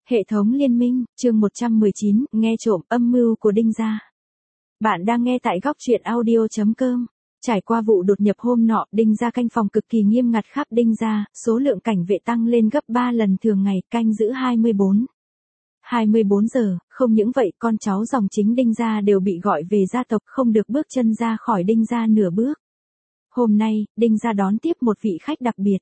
Hệ thống liên minh, chương 119, nghe trộm âm mưu của Đinh gia. Bạn đang nghe tại góc truyện audio.com. Trải qua vụ đột nhập hôm nọ, Đinh gia canh phòng cực kỳ nghiêm ngặt khắp Đinh gia, số lượng cảnh vệ tăng lên gấp 3 lần thường ngày, canh giữ 24 giờ, không những vậy con cháu dòng chính Đinh gia đều bị gọi về gia tộc không được bước chân ra khỏi Đinh gia nửa bước. Hôm nay, Đinh gia đón tiếp một vị khách đặc biệt.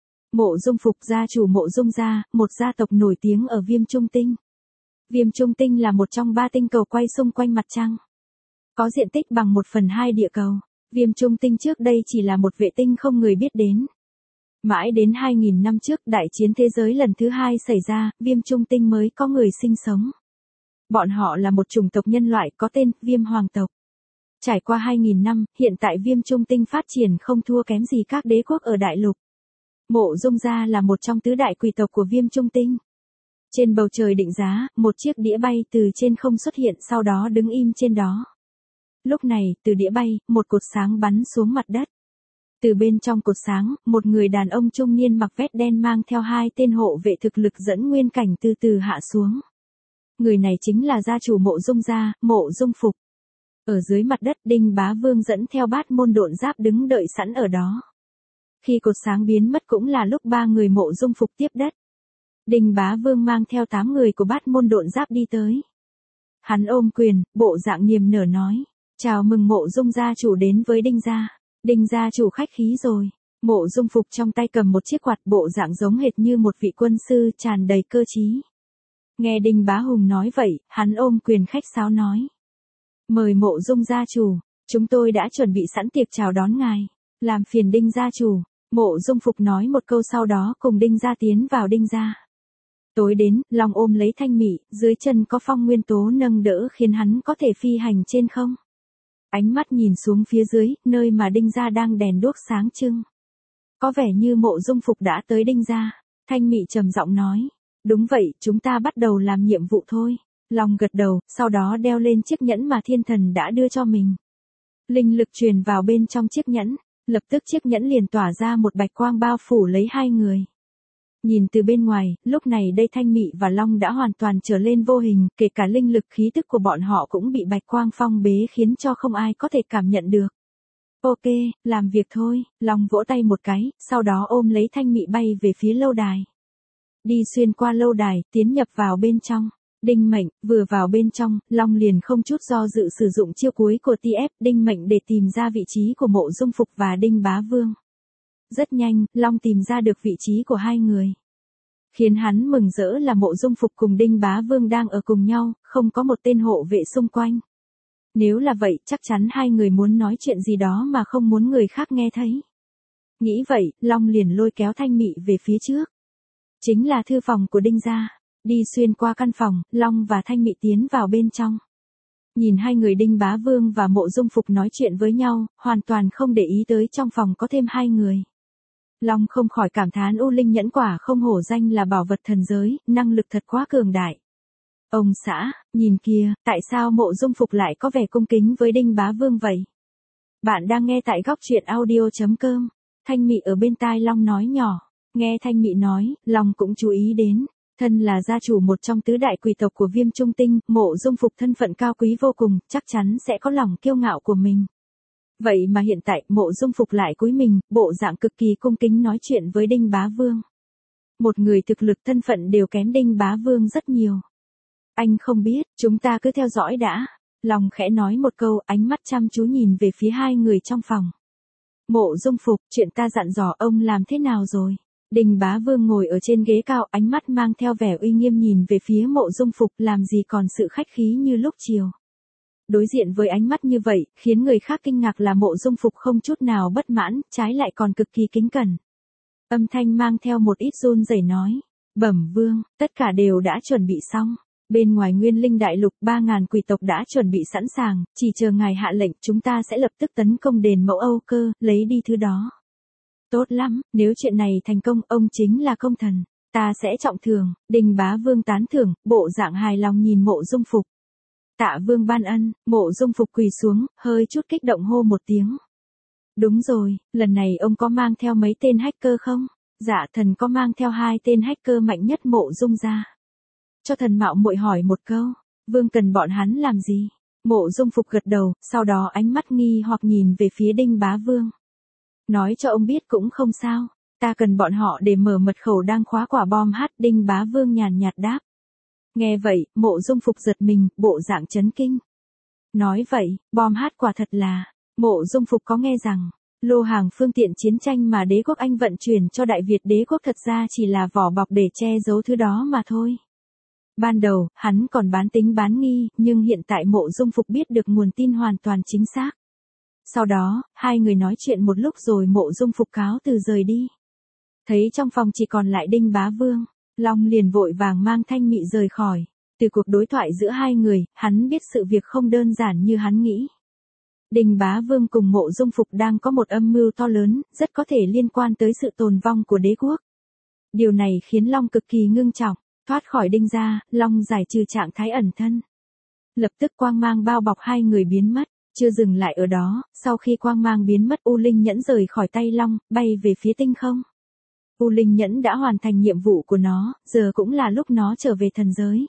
Mộ Dung Phục, gia chủ Mộ Dung gia, một gia tộc nổi tiếng ở Viêm Trung Tinh. Viêm Trung Tinh là một trong 3 tinh cầu quay xung quanh mặt trăng. Có diện tích bằng 1/2 địa cầu. Viêm Trung Tinh trước đây chỉ là một vệ tinh không người biết đến. Mãi đến 2000 năm trước, đại chiến thế giới lần thứ 2 xảy ra, Viêm Trung Tinh mới có người sinh sống. Bọn họ là một chủng tộc nhân loại có tên Viêm Hoàng tộc. Trải qua 2000 năm, hiện tại Viêm Trung Tinh phát triển không thua kém gì các đế quốc ở đại lục. Mộ Dung gia là một trong tứ đại quý tộc của Viêm Trung Tinh. Trên bầu trời định giá, một chiếc đĩa bay từ trên không xuất hiện, sau đó đứng im trên đó. Lúc này, từ đĩa bay, một cột sáng bắn xuống mặt đất. Từ bên trong cột sáng, một người đàn ông trung niên mặc vest đen mang theo 2 tên hộ vệ thực lực dẫn nguyên cảnh từ từ hạ xuống. Người này chính là gia chủ Mộ Dung gia, Mộ Dung Phục. Ở dưới mặt đất, Đinh Bá Vương dẫn theo Bát Môn Độn Giáp đứng đợi sẵn ở đó. Khi cột sáng biến mất cũng là lúc 3 người Mộ Dung Phục tiếp đất. Đinh Bá Vương mang theo 8 người của Bát Môn Độn Giáp đi tới. Hắn ôm quyền, bộ dạng niềm nở nói: "Chào mừng Mộ Dung gia chủ đến với Đinh gia. Đinh gia chủ khách khí rồi." Mộ Dung Phục trong tay cầm một chiếc quạt, bộ dạng giống hệt như một vị quân sư, tràn đầy cơ trí. Nghe Đinh Bá Hùng nói vậy, hắn ôm quyền khách sáo nói: "Mời Mộ Dung gia chủ, chúng tôi đã chuẩn bị sẵn tiệc chào đón ngài. Làm phiền Đinh gia chủ." Mộ Dung Phục nói một câu sau đó cùng Đinh gia tiến vào Đinh gia. Tối đến, Long ôm lấy Thanh Mị, dưới chân có Phong Nguyên Tố nâng đỡ khiến hắn có thể phi hành trên không. Ánh mắt nhìn xuống phía dưới, nơi mà Đinh gia đang đèn đuốc sáng trưng. Có vẻ như Mộ Dung Phục đã tới Đinh gia. Thanh Mị trầm giọng nói: "Đúng vậy, chúng ta bắt đầu làm nhiệm vụ thôi." Long gật đầu, sau đó đeo lên chiếc nhẫn mà thiên thần đã đưa cho mình. Linh lực truyền vào bên trong chiếc nhẫn. Lập tức chiếc nhẫn liền tỏa ra một bạch quang bao phủ lấy 2 người. Nhìn từ bên ngoài, lúc này đây Thanh Mị và Long đã hoàn toàn trở lên vô hình, kể cả linh lực khí tức của bọn họ cũng bị bạch quang phong bế khiến cho không ai có thể cảm nhận được. "Ok, làm việc thôi." Long vỗ tay một cái, sau đó ôm lấy Thanh Mị bay về phía lâu đài. Đi xuyên qua lâu đài, tiến nhập vào bên trong. Đinh Mệnh, vừa vào bên trong, Long liền không chút do dự sử dụng chiêu cuối của TF Đinh Mệnh để tìm ra vị trí của Mộ Dung Phục và Đinh Bá Vương. Rất nhanh, Long tìm ra được vị trí của 2 người. Khiến hắn mừng rỡ là Mộ Dung Phục cùng Đinh Bá Vương đang ở cùng nhau, không có một tên hộ vệ xung quanh. Nếu là vậy, chắc chắn 2 người muốn nói chuyện gì đó mà không muốn người khác nghe thấy. Nghĩ vậy, Long liền lôi kéo Thanh Mị về phía trước. Chính là thư phòng của Đinh gia. Đi xuyên qua căn phòng, Long và Thanh Mị tiến vào bên trong. Nhìn 2 người Đinh Bá Vương và Mộ Dung Phục nói chuyện với nhau, hoàn toàn không để ý tới trong phòng có thêm 2 người. Long không khỏi cảm thán U Linh nhẫn quả không hổ danh là bảo vật thần giới, năng lực thật quá cường đại. Ông xã, nhìn kìa, tại sao Mộ Dung Phục lại có vẻ cung kính với Đinh Bá Vương vậy? Bạn đang nghe tại góc truyện audio.com. Thanh Mị ở bên tai Long nói nhỏ. Nghe Thanh Mị nói, Long cũng chú ý đến. Thân là gia chủ một trong tứ đại quý tộc của Viêm Trung Tinh, Mộ Dung Phục thân phận cao quý vô cùng, chắc chắn sẽ có lòng kiêu ngạo của mình. Vậy mà hiện tại, Mộ Dung Phục lại cúi mình, bộ dạng cực kỳ cung kính nói chuyện với Đinh Bá Vương. Một người thực lực thân phận đều kém Đinh Bá Vương rất nhiều. "Anh không biết, chúng ta cứ theo dõi đã." Long khẽ nói một câu, ánh mắt chăm chú nhìn về phía 2 người trong phòng. "Mộ Dung Phục, chuyện ta dặn dò ông làm thế nào rồi?" Đinh Bá Vương ngồi ở trên ghế cao, ánh mắt mang theo vẻ uy nghiêm nhìn về phía Mộ Dung Phục, làm gì còn sự khách khí như lúc chiều. Đối diện với ánh mắt như vậy, khiến người khác kinh ngạc là Mộ Dung Phục không chút nào bất mãn, trái lại còn cực kỳ kính cẩn. Âm thanh mang theo một ít run rẩy nói: "Bẩm Vương, tất cả đều đã chuẩn bị xong. Bên ngoài Nguyên Linh Đại Lục 3000 quý tộc đã chuẩn bị sẵn sàng, chỉ chờ ngài hạ lệnh, chúng ta sẽ lập tức tấn công đền Mẫu Âu Cơ, lấy đi thứ đó." "Tốt lắm, nếu chuyện này thành công, ông chính là công thần, ta sẽ trọng thưởng." Đinh Bá Vương tán thưởng, bộ dạng hài lòng nhìn Mộ Dung Phục. "Tạ Vương ban ân." Mộ Dung Phục quỳ xuống, hơi chút kích động hô một tiếng. "Đúng rồi, lần này ông có mang theo mấy tên hacker không?" "Dạ thần có mang theo 2 tên hacker mạnh nhất Mộ Dung gia." cho thần mạo muội hỏi một câu, Vương cần bọn hắn làm gì? Mộ Dung Phục gật đầu, sau đó ánh mắt nghi hoặc nhìn về phía Đinh Bá Vương. Nói cho ông biết cũng không sao, ta cần bọn họ để mở mật khẩu đang khóa quả bom hát. Đinh Bá Vương nhàn nhạt đáp. Nghe vậy, Mộ Dung Phục giật mình, bộ dạng chấn kinh. Nói vậy, bom hát quả thật là, Mộ Dung Phục có nghe rằng, lô hàng phương tiện chiến tranh mà đế quốc Anh vận chuyển cho Đại Việt đế quốc thật ra chỉ là vỏ bọc để che giấu thứ đó mà thôi. Ban đầu, hắn còn bán tính bán nghi, nhưng hiện tại Mộ Dung Phục biết được nguồn tin hoàn toàn chính xác. Sau đó, hai người nói chuyện một lúc rồi Mộ Dung Phục cáo từ rời đi. Thấy trong phòng chỉ còn lại Đinh Bá Vương, Long liền vội vàng mang Thanh Mị rời khỏi. Từ cuộc đối thoại giữa hai người, hắn biết sự việc không đơn giản như hắn nghĩ. Đinh Bá Vương cùng Mộ Dung Phục đang có một âm mưu to lớn, rất có thể liên quan tới sự tồn vong của đế quốc. Điều này khiến Long cực kỳ ngưng trọng. Thoát khỏi Đinh gia, Long giải trừ trạng thái ẩn thân. Lập tức quang mang bao bọc hai người biến mất. Chưa dừng lại ở đó, sau khi quang mang biến mất U Linh Nhẫn rời khỏi tay Long, bay về phía tinh không. U Linh Nhẫn đã hoàn thành nhiệm vụ của nó, giờ cũng là lúc nó trở về thần giới.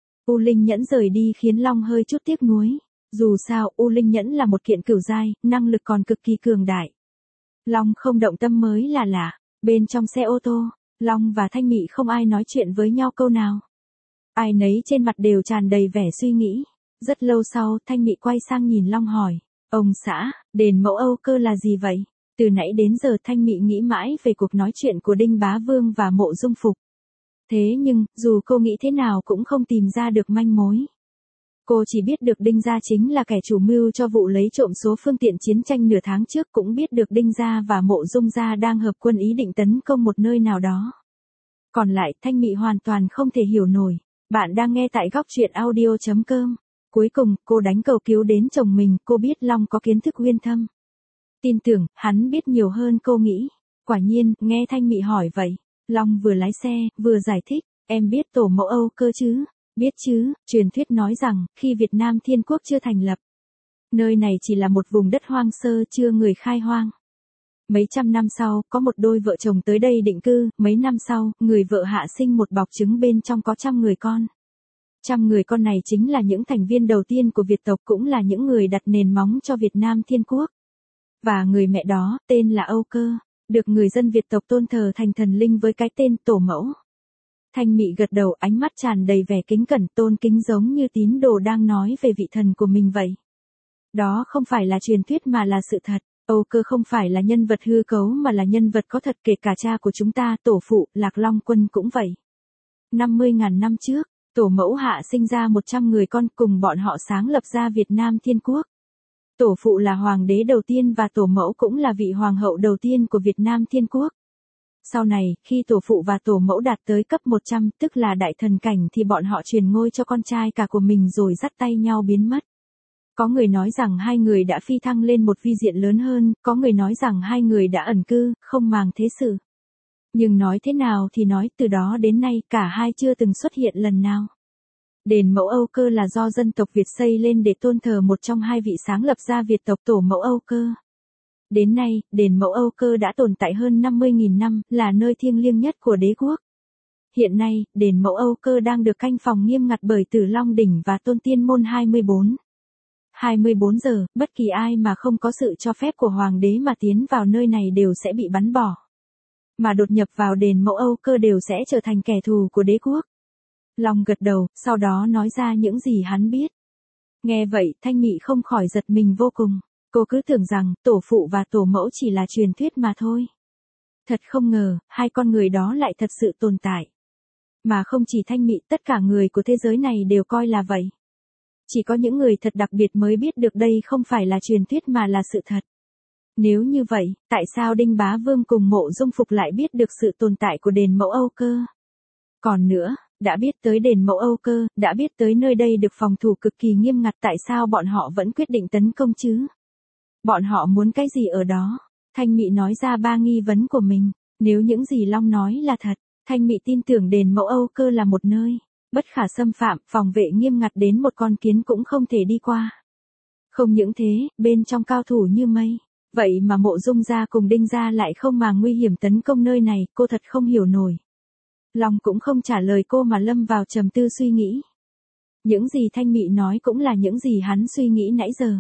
U Linh Nhẫn rời đi khiến Long hơi chút tiếc nuối. Dù sao, U Linh Nhẫn là một kiện cửu giai, năng lực còn cực kỳ cường đại. Long không động tâm mới là lạ. Bên trong xe ô tô, Long và Thanh Mị không ai nói chuyện với nhau câu nào. Ai nấy trên mặt đều tràn đầy vẻ suy nghĩ. Rất lâu sau, Thanh Mị quay sang nhìn Long hỏi, ông xã, đền mẫu Âu Cơ là gì vậy? Từ nãy đến giờ Thanh Mị nghĩ mãi về cuộc nói chuyện của Đinh Bá Vương và Mộ Dung Phục. Thế nhưng, dù cô nghĩ thế nào cũng không tìm ra được manh mối. Cô chỉ biết được Đinh gia chính là kẻ chủ mưu cho vụ lấy trộm số phương tiện chiến tranh nửa tháng trước, cũng biết được Đinh gia và Mộ Dung gia đang hợp quân ý định tấn công một nơi nào đó. Còn lại, Thanh Mị hoàn toàn không thể hiểu nổi. Bạn đang nghe tại góc truyện audio.com. Cuối cùng, cô đánh cầu cứu đến chồng mình, cô biết Long có kiến thức uyên thâm. Tin tưởng, hắn biết nhiều hơn cô nghĩ. Quả nhiên, nghe Thanh Mị hỏi vậy, Long vừa lái xe, vừa giải thích, em biết tổ mẫu Âu Cơ chứ? Biết chứ, truyền thuyết nói rằng, khi Việt Nam Thiên Quốc chưa thành lập, nơi này chỉ là một vùng đất hoang sơ chưa người khai hoang. Mấy trăm năm sau, có một đôi vợ chồng tới đây định cư, mấy năm sau, người vợ hạ sinh một bọc trứng bên trong có 100 người con. 100 người con này chính là những thành viên đầu tiên của Việt tộc, cũng là những người đặt nền móng cho Việt Nam Thiên Quốc. Và người mẹ đó, tên là Âu Cơ, được người dân Việt tộc tôn thờ thành thần linh với cái tên tổ mẫu. Thanh Mị gật đầu, ánh mắt tràn đầy vẻ kính cẩn tôn kính, giống như tín đồ đang nói về vị thần của mình vậy. Đó không phải là truyền thuyết mà là sự thật. Âu Cơ không phải là nhân vật hư cấu mà là nhân vật có thật, kể cả cha của chúng ta, tổ phụ, Lạc Long Quân cũng vậy. 50.000 năm trước, tổ mẫu hạ sinh ra 100 người con, cùng bọn họ sáng lập ra Việt Nam Thiên Quốc. Tổ phụ là hoàng đế đầu tiên và tổ mẫu cũng là vị hoàng hậu đầu tiên của Việt Nam Thiên Quốc. Sau này, khi tổ phụ và tổ mẫu đạt tới cấp 100, tức là đại thần cảnh, thì bọn họ truyền ngôi cho con trai cả của mình rồi dắt tay nhau biến mất. Có người nói rằng hai người đã phi thăng lên một vi diện lớn hơn, có người nói rằng hai người đã ẩn cư, không màng thế sự. Nhưng nói thế nào thì nói, từ đó đến nay cả hai chưa từng xuất hiện lần nào. Đền mẫu Âu Cơ là do dân tộc Việt xây lên để tôn thờ một trong hai vị sáng lập ra Việt tộc, tổ mẫu Âu Cơ. Đến nay, đền mẫu Âu Cơ đã tồn tại hơn 50.000 năm, là nơi thiêng liêng nhất của đế quốc. Hiện nay, đền mẫu Âu Cơ đang được canh phòng nghiêm ngặt bởi Tử Long Đỉnh và Tôn Tiên Môn 24. 24 giờ, bất kỳ ai mà không có sự cho phép của hoàng đế mà tiến vào nơi này đều sẽ bị bắn bỏ. Mà đột nhập vào đền mẫu Âu Cơ đều sẽ trở thành kẻ thù của đế quốc. Long gật đầu, sau đó nói ra những gì hắn biết. Nghe vậy, Thanh Mị không khỏi giật mình vô cùng. Cô cứ tưởng rằng, tổ phụ và tổ mẫu chỉ là truyền thuyết mà thôi. Thật không ngờ, hai con người đó lại thật sự tồn tại. Mà không chỉ Thanh Mị, tất cả người của thế giới này đều coi là vậy. Chỉ có những người thật đặc biệt mới biết được đây không phải là truyền thuyết mà là sự thật. Nếu như vậy, tại sao Đinh Bá Vương cùng Mộ Dung Phục lại biết được sự tồn tại của đền mẫu Âu Cơ? Còn nữa, đã biết tới đền mẫu Âu Cơ, đã biết tới nơi đây được phòng thủ cực kỳ nghiêm ngặt, tại sao bọn họ vẫn quyết định tấn công chứ? Bọn họ muốn cái gì ở đó? Thanh Mị nói ra 3 nghi vấn của mình. Nếu những gì Long nói là thật, Thanh Mị tin tưởng đền mẫu Âu Cơ là một nơi bất khả xâm phạm, phòng vệ nghiêm ngặt đến một con kiến cũng không thể đi qua. Không những thế, bên trong cao thủ như mây. Vậy mà Mộ Dung gia cùng Đinh gia lại không màng nguy hiểm tấn công nơi này, cô thật không hiểu nổi. Long cũng không trả lời cô mà lâm vào trầm tư suy nghĩ. Những gì Thanh Mị nói cũng là những gì hắn suy nghĩ nãy giờ.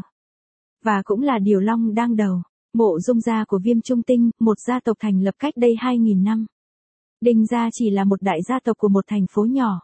Và cũng là điều Long đang đầu. Mộ Dung gia của Viêm Trung Tinh, một gia tộc thành lập cách đây 2.000 năm. Đinh gia chỉ là một đại gia tộc của một thành phố nhỏ.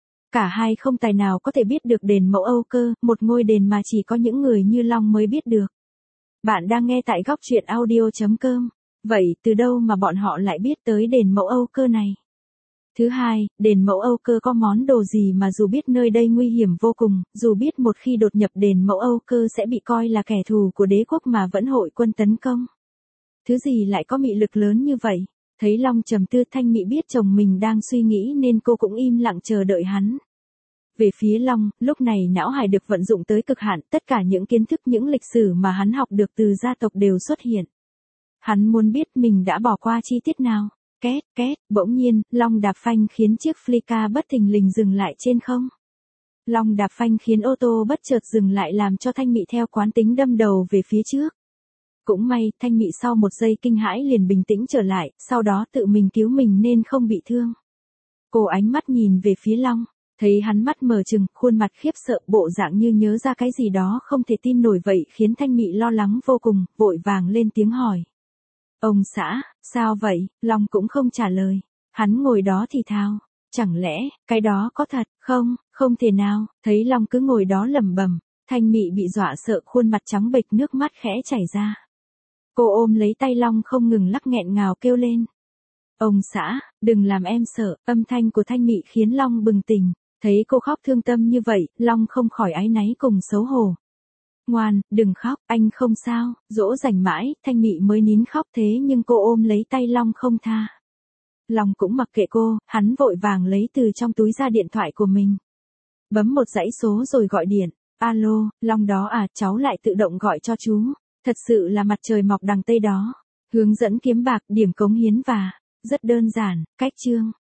Cả hai không tài nào có thể biết được đền Mẫu Âu Cơ, một ngôi đền mà chỉ có những người như Long mới biết được. Bạn đang nghe tại góc truyện audio.com. Vậy từ đâu mà bọn họ lại biết tới đền Mẫu Âu Cơ này? Thứ hai, đền Mẫu Âu Cơ có món đồ gì mà dù biết nơi đây nguy hiểm vô cùng, dù biết một khi đột nhập đền Mẫu Âu Cơ sẽ bị coi là kẻ thù của đế quốc mà vẫn hội quân tấn công? Thứ gì lại có mị lực lớn như vậy? Thấy Long trầm tư, Thanh Mị biết chồng mình đang suy nghĩ nên cô cũng im lặng chờ đợi hắn. Về phía Long, lúc này não hải được vận dụng tới cực hạn, tất cả những kiến thức, những lịch sử mà hắn học được từ gia tộc đều xuất hiện. Hắn muốn biết mình đã bỏ qua chi tiết nào. Két, két, bỗng nhiên, Long đạp phanh khiến chiếc Flicka bất thình lình dừng lại trên không. Long đạp phanh khiến ô tô bất chợt dừng lại làm cho Thanh Mị theo quán tính đâm đầu về phía trước. Cũng may, Thanh Mị sau một giây kinh hãi liền bình tĩnh trở lại, sau đó tự mình cứu mình nên không bị thương. Cô ánh mắt nhìn về phía Long, thấy hắn mắt mờ trừng, khuôn mặt khiếp sợ, bộ dạng như nhớ ra cái gì đó không thể tin nổi vậy khiến Thanh Mị lo lắng vô cùng, vội vàng lên tiếng hỏi. Ông xã, sao vậy? Long cũng không trả lời. Hắn ngồi đó thì thào. Chẳng lẽ, cái đó có thật? Không, không thể nào. Thấy Long cứ ngồi đó lẩm bẩm, Thanh Mị bị dọa sợ, khuôn mặt trắng bệch, nước mắt khẽ chảy ra. Cô ôm lấy tay Long không ngừng lắc, nghẹn ngào kêu lên. Ông xã, đừng làm em sợ. Âm thanh của Thanh Mị khiến Long bừng tỉnh. Thấy cô khóc thương tâm như vậy, Long không khỏi áy náy cùng xấu hổ. Ngoan, đừng khóc, anh không sao. Dỗ dành mãi, Thanh Mị mới nín khóc, thế nhưng cô ôm lấy tay Long không tha. Long cũng mặc kệ cô, hắn vội vàng lấy từ trong túi ra điện thoại của mình. Bấm một dãy số rồi gọi điện. Alo, Long đó à, cháu lại tự động gọi cho chú. Thật sự là mặt trời mọc đằng Tây đó. Hướng dẫn kiếm bạc, điểm cống hiến và rất đơn giản, cách chương.